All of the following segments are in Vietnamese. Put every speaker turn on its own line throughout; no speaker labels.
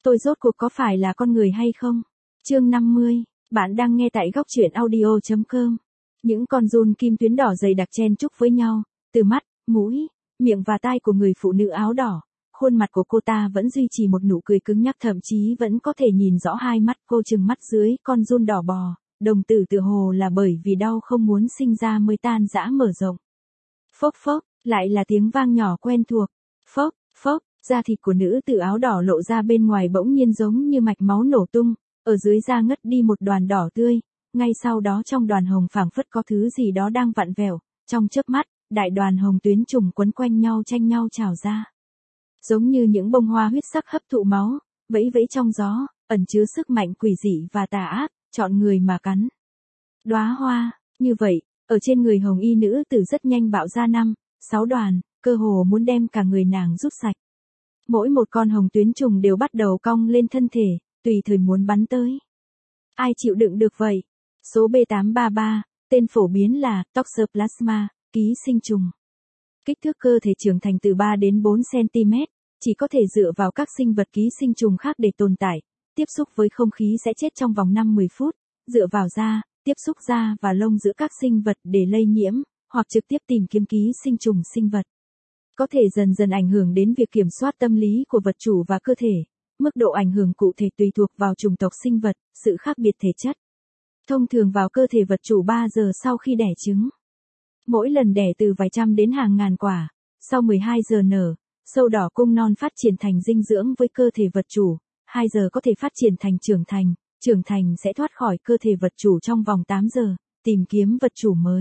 tôi rốt cuộc có phải là con người hay không? Chương 50, bạn đang nghe tại góc truyện audio.com. Những con giun kim tuyến đỏ dày đặc chen chúc với nhau, từ mắt, mũi, miệng và tai của người phụ nữ áo đỏ. Khuôn mặt của cô ta vẫn duy trì một nụ cười cứng nhắc, thậm chí vẫn có thể nhìn rõ hai mắt cô trừng mắt dưới con giun đỏ bò, đồng tử tựa hồ là bởi vì đau không muốn sinh ra mới tan rã mở rộng. Phốc phốc, lại là tiếng vang nhỏ quen thuộc. Phốc, phốc, da thịt của nữ tử áo đỏ lộ ra bên ngoài bỗng nhiên giống như mạch máu nổ tung, ở dưới da ngất đi một đoàn đỏ tươi, ngay sau đó trong đoàn hồng phảng phất có thứ gì đó đang vặn vẹo, trong chớp mắt, đại đoàn hồng tuyến trùng quấn quanh nhau tranh nhau trào ra. Giống như những bông hoa huyết sắc hấp thụ máu, vẫy vẫy trong gió, ẩn chứa sức mạnh quỷ dị và tà ác, chọn người mà cắn. Đóa hoa, như vậy, ở trên người hồng y nữ tử rất nhanh bạo ra 5-6 đoàn, cơ hồ muốn đem cả người nàng rút sạch. Mỗi một con hồng tuyến trùng đều bắt đầu cong lên thân thể, tùy thời muốn bắn tới. Ai chịu đựng được vậy? Số B833, tên phổ biến là Toxoplasma, ký sinh trùng. Kích thước cơ thể trưởng thành từ 3 đến 4 cm, chỉ có thể dựa vào các sinh vật ký sinh trùng khác để tồn tại, tiếp xúc với không khí sẽ chết trong vòng 5-10 phút, dựa vào da, tiếp xúc da và lông giữa các sinh vật để lây nhiễm, hoặc trực tiếp tìm kiếm ký sinh trùng sinh vật. Có thể dần dần ảnh hưởng đến việc kiểm soát tâm lý của vật chủ và cơ thể, mức độ ảnh hưởng cụ thể tùy thuộc vào chủng tộc sinh vật, sự khác biệt thể chất. Thông thường vào cơ thể vật chủ 3 giờ sau khi đẻ trứng. Mỗi lần đẻ từ vài trăm đến hàng ngàn quả, sau 12 giờ nở, sâu đỏ cung non phát triển thành dinh dưỡng với cơ thể vật chủ, 2 giờ có thể phát triển thành trưởng thành sẽ thoát khỏi cơ thể vật chủ trong vòng 8 giờ, tìm kiếm vật chủ mới.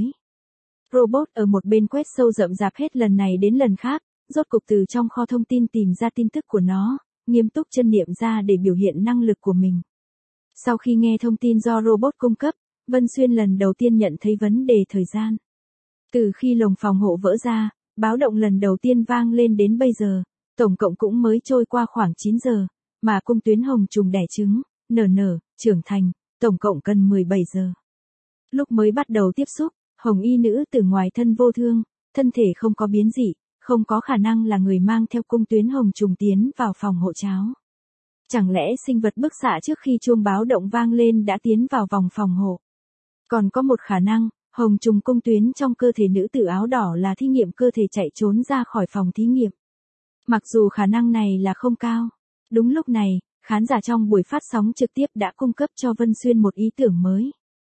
Robot ở một bên quét sâu rậm rạp hết lần này đến lần khác, rốt cục từ trong kho thông tin tìm ra tin tức của nó, nghiêm túc chân niệm ra để biểu hiện năng lực của mình. Sau khi nghe thông tin do robot cung cấp, Vân Xuyên lần đầu tiên nhận thấy vấn đề thời gian. Từ khi lồng phòng hộ vỡ ra, báo động lần đầu tiên vang lên đến bây giờ, tổng cộng cũng mới trôi qua khoảng 9 giờ, mà cung tuyến hồng trùng đẻ trứng, nở, trưởng thành, tổng cộng cần 17 giờ. Lúc mới bắt đầu tiếp xúc, hồng y nữ từ ngoài thân vô thương, thân thể không có biến dị, không có khả năng là người mang theo cung tuyến hồng trùng tiến vào phòng hộ cháo. Chẳng lẽ sinh vật bức xạ trước khi chuông báo động vang lên đã tiến vào vòng phòng hộ? Còn có một khả năng, hồng trùng cung tuyến trong cơ thể nữ tử áo đỏ là thí nghiệm cơ thể chạy trốn ra khỏi phòng thí nghiệm. Mặc dù khả năng này là không cao. Đúng lúc này, khán giả trong buổi phát sóng trực tiếp đã cung cấp cho Vân Xuyên một ý tưởng mới.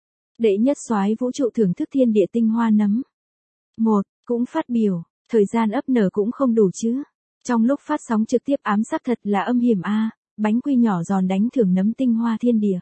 Đệ nhất soái vũ trụ thưởng thức thiên địa tinh hoa nấm. Cũng phát biểu, thời gian ấp nở cũng không đủ chứ. Trong lúc phát sóng trực tiếp ám sát thật là âm hiểm a, bánh quy nhỏ giòn đánh thưởng nấm tinh hoa thiên địa.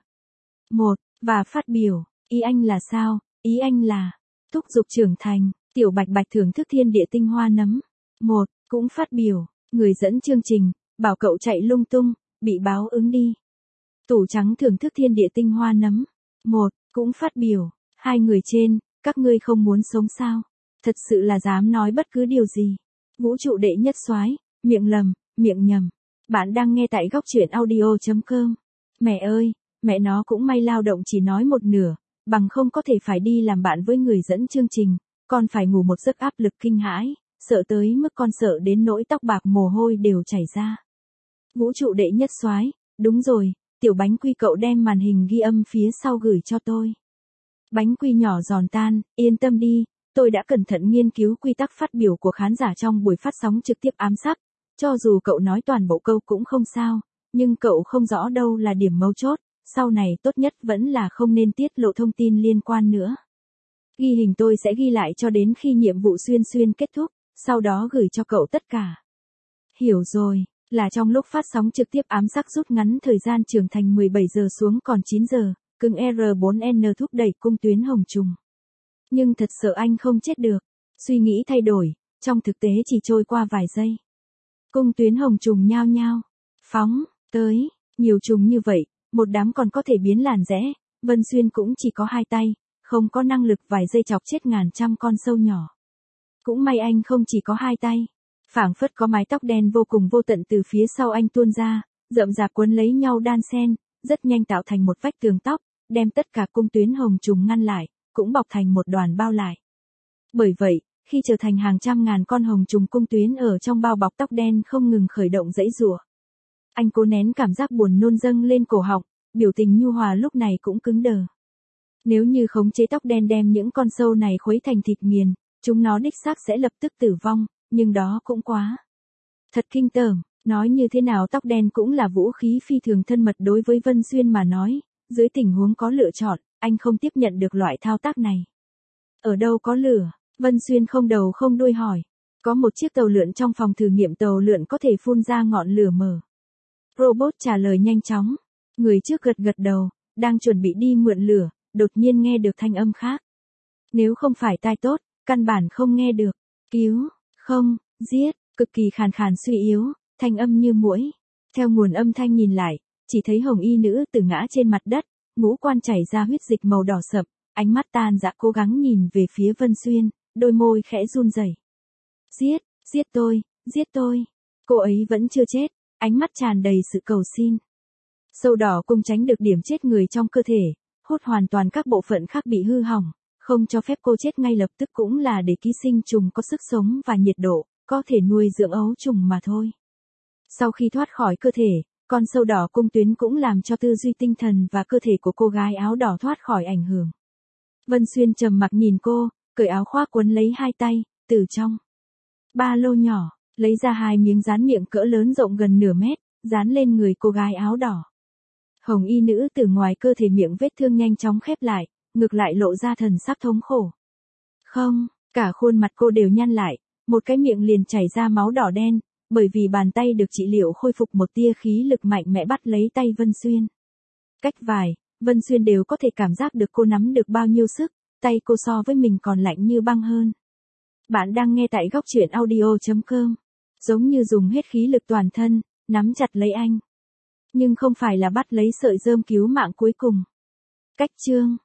Và phát biểu, ý anh là sao? Ý anh là, thúc giục trưởng thành, tiểu bạch bạch thưởng thức thiên địa tinh hoa nấm. Cũng phát biểu, người dẫn chương trình, bảo cậu chạy lung tung, bị báo ứng đi. Tủ trắng thưởng thức thiên địa tinh hoa nấm. Cũng phát biểu, hai người trên, các ngươi không muốn sống sao? Thật sự là dám nói bất cứ điều gì. Vũ trụ đệ nhất soái, miệng lầm, miệng nhầm. Bạn đang nghe tại góc truyện audio.com. Mẹ ơi, mẹ nó cũng may lao động chỉ nói một nửa, bằng không có thể phải đi làm bạn với người dẫn chương trình, con phải ngủ một giấc áp lực kinh hãi, sợ tới mức con sợ đến nỗi tóc bạc mồ hôi đều chảy ra. Vũ trụ đệ nhất soái, đúng rồi, tiểu bánh quy cậu đem màn hình ghi âm phía sau gửi cho tôi. Bánh quy nhỏ giòn tan, yên tâm đi, tôi đã cẩn thận nghiên cứu quy tắc phát biểu của khán giả trong buổi phát sóng trực tiếp ám sát, cho dù cậu nói toàn bộ câu cũng không sao, nhưng cậu không rõ đâu là điểm mấu chốt, sau này tốt nhất vẫn là không nên tiết lộ thông tin liên quan nữa. Ghi hình tôi sẽ ghi lại cho đến khi nhiệm vụ xuyên kết thúc, sau đó gửi cho cậu tất cả. Hiểu rồi, là trong lúc phát sóng trực tiếp ám sát rút ngắn thời gian trưởng thành 17 giờ xuống còn 9 giờ, cưng R4N thúc đẩy cung tuyến hồng trùng. Nhưng thật sợ anh không chết được. Suy nghĩ thay đổi, trong thực tế chỉ trôi qua vài giây. Cung tuyến hồng trùng nhao nhao, phóng, tới, nhiều trùng như vậy, một đám còn có thể biến làn rẽ, Vân Xuyên cũng chỉ có 2 tay, không có năng lực vài giây chọc chết ngàn trăm con sâu nhỏ. Cũng may anh không chỉ có 2 tay, phảng phất có mái tóc đen vô cùng vô tận từ phía sau anh tuôn ra, rậm rạp quấn lấy nhau đan xen, rất nhanh tạo thành một vách tường tóc, đem tất cả cung tuyến hồng trùng ngăn lại, cũng bọc thành một đoàn bao lại. Bởi vậy, khi trở thành hàng trăm ngàn con hồng trùng cung tuyến ở trong bao bọc tóc đen không ngừng khởi động giãy giụa. Anh cố nén cảm giác buồn nôn dâng lên cổ họng, biểu tình nhu hòa lúc này cũng cứng đờ. Nếu như khống chế tóc đen đem những con sâu này khuấy thành thịt nghiền, chúng nó đích xác sẽ lập tức tử vong, nhưng đó cũng quá. Thật kinh tởm, nói như thế nào tóc đen cũng là vũ khí phi thường thân mật đối với Vân Xuyên mà nói, dưới tình huống có lựa chọn, anh không tiếp nhận được loại thao tác này. Ở đâu có lửa? Vân Xuyên không đầu không đuôi hỏi. Có một chiếc tàu lượn trong phòng thử nghiệm tàu lượn có thể phun ra ngọn lửa mở. Robot trả lời nhanh chóng. Người trước gật gật đầu, đang chuẩn bị đi mượn lửa, đột nhiên nghe được thanh âm khác. Nếu không phải tai tốt, căn bản không nghe được. Cứu, không, giết, cực kỳ khàn khàn suy yếu, thanh âm như muỗi. Theo nguồn âm thanh nhìn lại, chỉ thấy hồng y nữ tử ngã trên mặt đất, ngũ quan chảy ra huyết dịch màu đỏ sậm, ánh mắt tan dã cố gắng nhìn về phía Vân Xuyên, đôi môi khẽ run rẩy. Giết, giết tôi, giết tôi. Cô ấy vẫn chưa chết, ánh mắt tràn đầy sự cầu xin. Sâu đỏ cung tránh được điểm chết người trong cơ thể, hút hoàn toàn các bộ phận khác bị hư hỏng, không cho phép cô chết ngay lập tức cũng là để ký sinh trùng có sức sống và nhiệt độ, có thể nuôi dưỡng ấu trùng mà thôi. Sau khi thoát khỏi cơ thể, con sâu đỏ cung tuyến cũng làm cho tư duy tinh thần và cơ thể của cô gái áo đỏ thoát khỏi ảnh hưởng. Vân Xuyên trầm mặc nhìn cô, cởi áo khoác quấn lấy hai tay, từ trong ba lô nhỏ, lấy ra 2 miếng dán miệng cỡ lớn rộng gần nửa mét, dán lên người cô gái áo đỏ. Hồng y nữ từ ngoài cơ thể miệng vết thương nhanh chóng khép lại, ngược lại lộ ra thần sắc thống khổ. Không, cả khuôn mặt cô đều nhăn lại, một cái miệng liền chảy ra máu đỏ đen, bởi vì bàn tay được trị liệu khôi phục một tia khí lực mạnh mẽ bắt lấy tay Vân Xuyên. Cách vài, Vân Xuyên đều có thể cảm giác được cô nắm được bao nhiêu sức, tay cô so với mình còn lạnh như băng hơn. Bạn đang nghe tại góc truyện audio.com. Giống như dùng hết khí lực toàn thân, nắm chặt lấy anh. Nhưng không phải là bắt lấy sợi rơm cứu mạng cuối cùng. Cách chương